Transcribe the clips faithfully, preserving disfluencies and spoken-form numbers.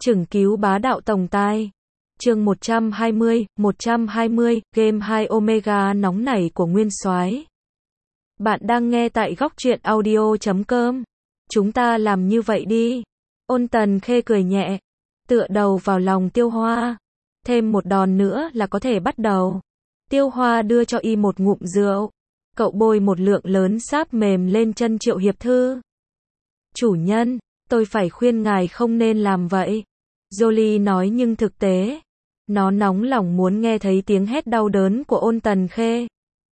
Chừng cứu bá đạo tổng tài. Chương một trăm hai mươi, một trăm hai mươi, game hai Omega nóng nảy của Nguyên Soái. Bạn đang nghe tại góc truyện audio chấm com. Chúng ta làm như vậy đi. Ôn Tần Khê cười nhẹ, tựa đầu vào lòng Tiêu Hoa. Thêm một đòn nữa là có thể bắt đầu. Tiêu Hoa đưa cho y một ngụm rượu. Cậu bôi một lượng lớn sáp mềm lên chân Triệu Hiệp Thư. Chủ nhân, tôi phải khuyên ngài không nên làm vậy. Jolie nói nhưng thực tế, nó nóng lòng muốn nghe thấy tiếng hét đau đớn của Ôn Tần Khê.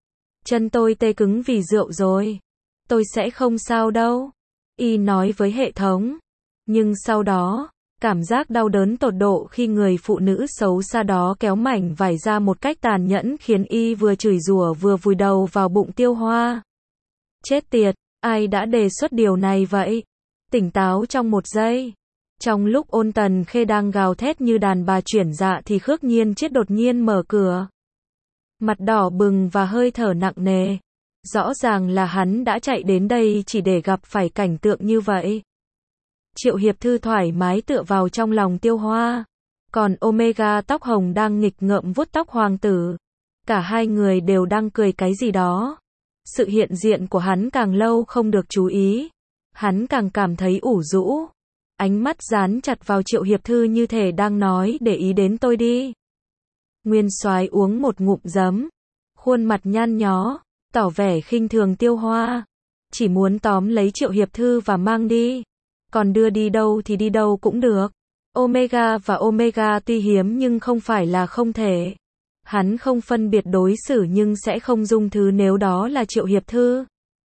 Chân tôi tê cứng vì rượu rồi. Tôi sẽ không sao đâu. Y nói với hệ thống. Nhưng sau đó, cảm giác đau đớn tột độ khi người phụ nữ xấu xa đó kéo mảnh vải ra một cách tàn nhẫn khiến y vừa chửi rủa vừa vùi đầu vào bụng Tiêu Hoa. Chết tiệt, ai đã đề xuất điều này vậy? Tỉnh táo trong một giây. Trong lúc Ôn Tần Khê đang gào thét như đàn bà chuyển dạ thì Khước Nhiên Chiết đột nhiên mở cửa. Mặt đỏ bừng và hơi thở nặng nề. Rõ ràng là hắn đã chạy đến đây chỉ để gặp phải cảnh tượng như vậy. Triệu Hiệp Thư thoải mái tựa vào trong lòng Tiêu Hoa. Còn Omega tóc hồng đang nghịch ngợm vuốt tóc hoàng tử. Cả hai người đều đang cười cái gì đó. Sự hiện diện của hắn càng lâu không được chú ý, hắn càng cảm thấy ủ rũ. Ánh mắt dán chặt vào Triệu Hiệp Thư như thể đang nói để ý đến tôi đi. Nguyên Soái uống một ngụm giấm, khuôn mặt nhăn nhó, tỏ vẻ khinh thường Tiêu Hoa. Chỉ muốn tóm lấy Triệu Hiệp Thư và mang đi. Còn đưa đi đâu thì đi đâu cũng được. Omega và Omega tuy hiếm nhưng không phải là không thể. Hắn không phân biệt đối xử nhưng sẽ không dung thứ nếu đó là Triệu Hiệp Thư.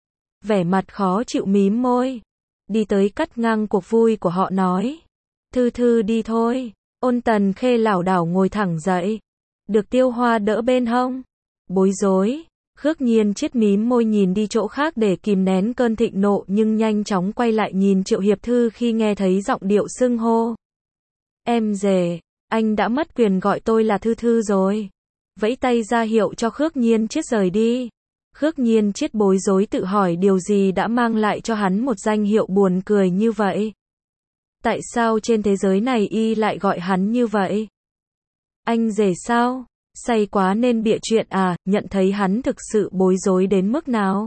Vẻ mặt khó chịu mím môi. Đi tới cắt ngang cuộc vui của họ nói. Thư Thư đi thôi. Ôn Tần Khê lảo đảo ngồi thẳng dậy. Được Tiêu Hoa đỡ bên hông. Bối rối. Khước Nhiên Chiết mím môi nhìn đi chỗ khác để kìm nén cơn thịnh nộ nhưng nhanh chóng quay lại nhìn Triệu Hiệp Thư khi nghe thấy giọng điệu xưng hô. Em rể, anh đã mất quyền gọi tôi là Thư Thư rồi. Vẫy tay ra hiệu cho Khước Nhiên Chiết rời đi. Khước Nhiên Chiết bối rối tự hỏi điều gì đã mang lại cho hắn một danh hiệu buồn cười như vậy. Tại sao trên thế giới này y lại gọi hắn như vậy? Anh rể sao? Say quá nên bịa chuyện à? Nhận thấy hắn thực sự bối rối đến mức nào?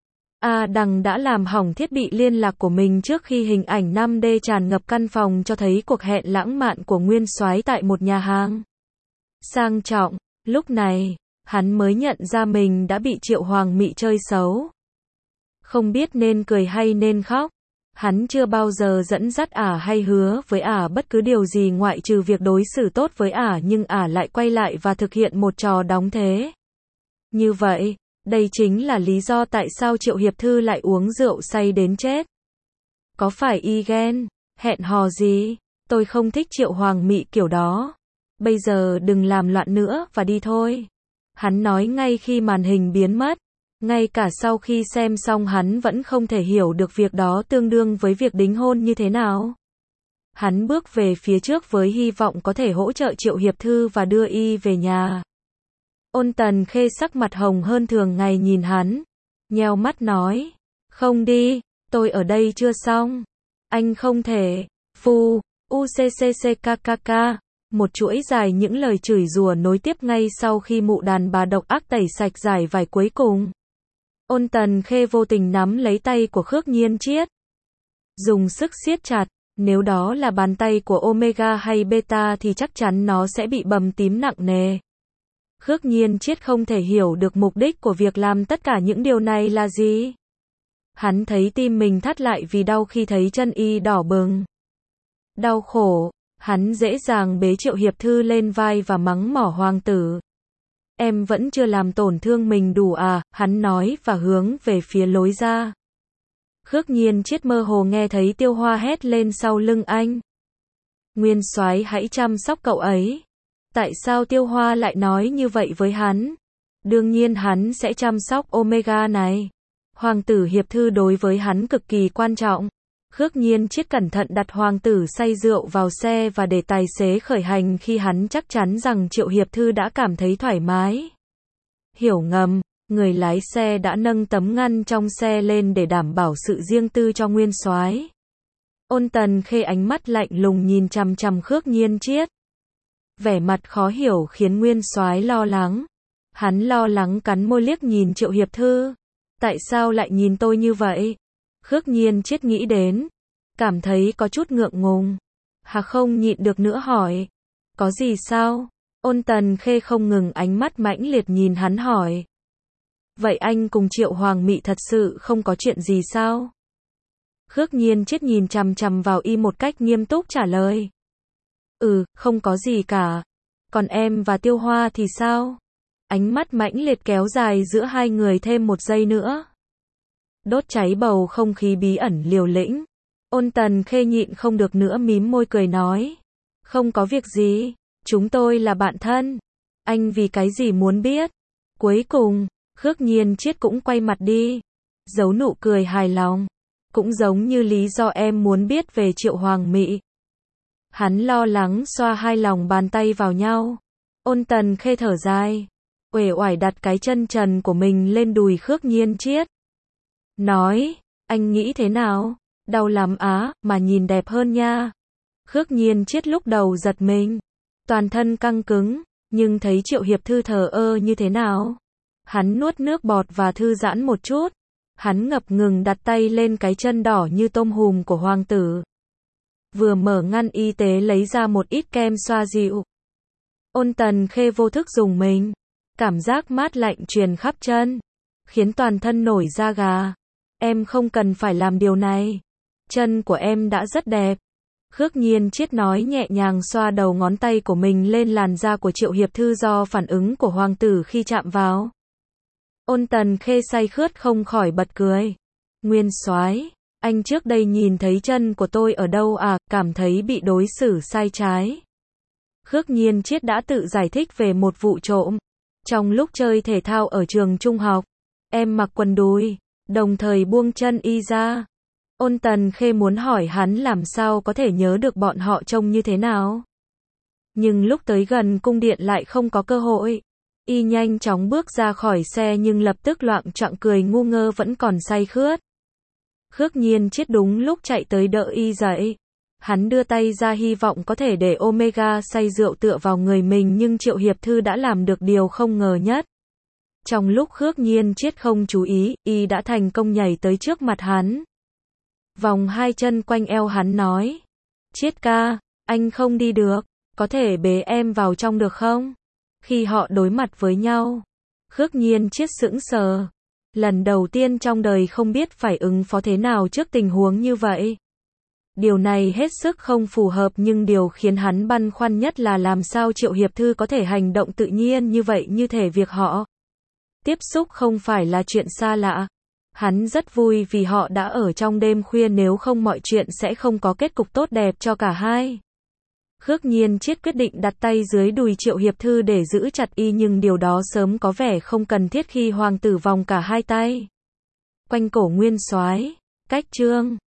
A Đằng đã làm hỏng thiết bị liên lạc của mình trước khi hình ảnh năm D tràn ngập căn phòng cho thấy cuộc hẹn lãng mạn của Nguyên Soái tại một nhà hàng sang trọng. Lúc này, hắn mới nhận ra mình đã bị Triệu Hoàng Mị chơi xấu. Không biết nên cười hay nên khóc. Hắn chưa bao giờ dẫn dắt ả hay hứa với ả bất cứ điều gì ngoại trừ việc đối xử tốt với ả nhưng ả lại quay lại và thực hiện một trò đóng thế. Như vậy, đây chính là lý do tại sao Triệu Hiệp Thư lại uống rượu say đến chết. Có phải y ghen, hẹn hò gì? Tôi không thích Triệu Hoàng Mị kiểu đó. Bây giờ đừng làm loạn nữa và đi thôi. Hắn nói ngay khi màn hình biến mất. Ngay cả sau khi xem xong hắn vẫn không thể hiểu được việc đó tương đương với việc đính hôn như thế nào. Hắn bước về phía trước với hy vọng có thể hỗ trợ Triệu Hiệp Thư và đưa y về nhà. Ôn Tần Khê sắc mặt hồng hơn thường ngày nhìn hắn. Nheo mắt nói. Không đi, tôi ở đây chưa xong. Anh không thể. Phu, ucckkk. Một chuỗi dài những lời chửi rủa nối tiếp ngay sau khi mụ đàn bà độc ác tẩy sạch giải vải cuối cùng. Ôn Tần Khê vô tình nắm lấy tay của Khước Nhiên Chiết. Dùng sức siết chặt, nếu đó là bàn tay của Omega hay Beta thì chắc chắn nó sẽ bị bầm tím nặng nề. Khước Nhiên Chiết không thể hiểu được mục đích của việc làm tất cả những điều này là gì. Hắn thấy tim mình thắt lại vì đau khi thấy chân y đỏ bừng. Đau khổ, hắn dễ dàng bế Triệu Hiệp Thư lên vai và mắng mỏ hoàng tử. Em vẫn chưa làm tổn thương mình đủ à, hắn nói và hướng về phía lối ra. Khước Nhiên Chiết mơ hồ nghe thấy Tiêu Hoa hét lên sau lưng anh. Nguyên Soái hãy chăm sóc cậu ấy. Tại sao Tiêu Hoa lại nói như vậy với hắn? Đương nhiên hắn sẽ chăm sóc Omega này. Hoàng tử Hiệp Thư đối với hắn cực kỳ quan trọng. Khước Nhiên Chiết cẩn thận đặt hoàng tử say rượu vào xe và để tài xế khởi hành khi hắn chắc chắn rằng Triệu Hiệp Thư đã cảm thấy thoải mái. Hiểu ngầm, người lái xe đã nâng tấm ngăn trong xe lên để đảm bảo sự riêng tư cho Nguyên Soái. Ôn Tần Khê ánh mắt lạnh lùng nhìn chằm chằm Khước Nhiên Chiết. Vẻ mặt khó hiểu khiến Nguyên Soái lo lắng. Hắn lo lắng cắn môi liếc nhìn Triệu Hiệp Thư. Tại sao lại nhìn tôi như vậy? Khước Nhiên Chiết nghĩ đến. Cảm thấy có chút ngượng ngùng. Hà không nhịn được nữa hỏi. Có gì sao? Ôn Tần Khê không ngừng ánh mắt mãnh liệt nhìn hắn hỏi. Vậy anh cùng Triệu Hoàng Mị thật sự không có chuyện gì sao? Khước Nhiên Chiết nhìn chằm chằm vào y một cách nghiêm túc trả lời. Ừ, không có gì cả. Còn em và Tiêu Hoa thì sao? Ánh mắt mãnh liệt kéo dài giữa hai người thêm một giây nữa. Đốt cháy bầu không khí bí ẩn liều lĩnh. Ôn Tần Khê nhịn không được nữa mím môi cười nói. Không có việc gì, chúng tôi là bạn thân. Anh vì cái gì muốn biết? Cuối cùng, Khước Nhiên Chiết cũng quay mặt đi. Giấu nụ cười hài lòng. Cũng giống như lý do em muốn biết về Triệu Hoàng Mị. Hắn lo lắng xoa hai lòng bàn tay vào nhau. Ôn Tần Khê thở dài. Uể oải đặt cái chân trần của mình lên đùi Khước Nhiên Chiết. Nói, anh nghĩ thế nào? Đau lắm á, mà nhìn đẹp hơn nha. Khước Nhiên Chiết lúc đầu giật mình. Toàn thân căng cứng, nhưng thấy Triệu Hiệp Thư thờ ơ như thế nào? Hắn nuốt nước bọt và thư giãn một chút. Hắn ngập ngừng đặt tay lên cái chân đỏ như tôm hùm của hoàng tử. Vừa mở ngăn y tế lấy ra một ít kem xoa dịu. Ôn Tần Khê vô thức dùng mình. Cảm giác mát lạnh truyền khắp chân. Khiến toàn thân nổi da gà. Em không cần phải làm điều này. Chân của em đã rất đẹp. Khước Nhiên Chiết nói nhẹ nhàng xoa đầu ngón tay của mình lên làn da của Triệu Hiệp Thư do phản ứng của hoàng tử khi chạm vào. Ôn Tần Khê say khướt không khỏi bật cười. Nguyên Soái, anh trước đây nhìn thấy chân của tôi ở đâu à, cảm thấy bị đối xử sai trái. Khước Nhiên Chiết đã tự giải thích về một vụ trộm. Trong lúc chơi thể thao ở trường trung học, em mặc quần đùi, đồng thời buông chân y ra. Ôn Tần Khê muốn hỏi hắn làm sao có thể nhớ được bọn họ trông như thế nào. Nhưng lúc tới gần cung điện lại không có cơ hội. Y nhanh chóng bước ra khỏi xe nhưng lập tức loạng choạng cười ngu ngơ vẫn còn say khướt. Khước Nhiên Chiết đúng lúc chạy tới đỡ y dậy. Hắn đưa tay ra hy vọng có thể để Omega say rượu tựa vào người mình nhưng Triệu Hiệp Thư đã làm được điều không ngờ nhất. Trong lúc Khước Nhiên Chiết không chú ý, y đã thành công nhảy tới trước mặt hắn. Vòng hai chân quanh eo hắn nói. Chiết ca, anh không đi được, có thể bế em vào trong được không? Khi họ đối mặt với nhau, Khước Nhiên Chiết sững sờ. Lần đầu tiên trong đời không biết phải ứng phó thế nào trước tình huống như vậy. Điều này hết sức không phù hợp nhưng điều khiến hắn băn khoăn nhất là làm sao Triệu Hiệp Thư có thể hành động tự nhiên như vậy như thể việc họ tiếp xúc không phải là chuyện xa lạ. Hắn rất vui vì họ đã ở trong đêm khuya nếu không mọi chuyện sẽ không có kết cục tốt đẹp cho cả hai. Khước Nhiên Chiết quyết định đặt tay dưới đùi Triệu Hiệp Thư để giữ chặt y nhưng điều đó sớm có vẻ không cần thiết khi hoàng tử vòng cả hai tay quanh cổ Nguyên Soái. Cách chương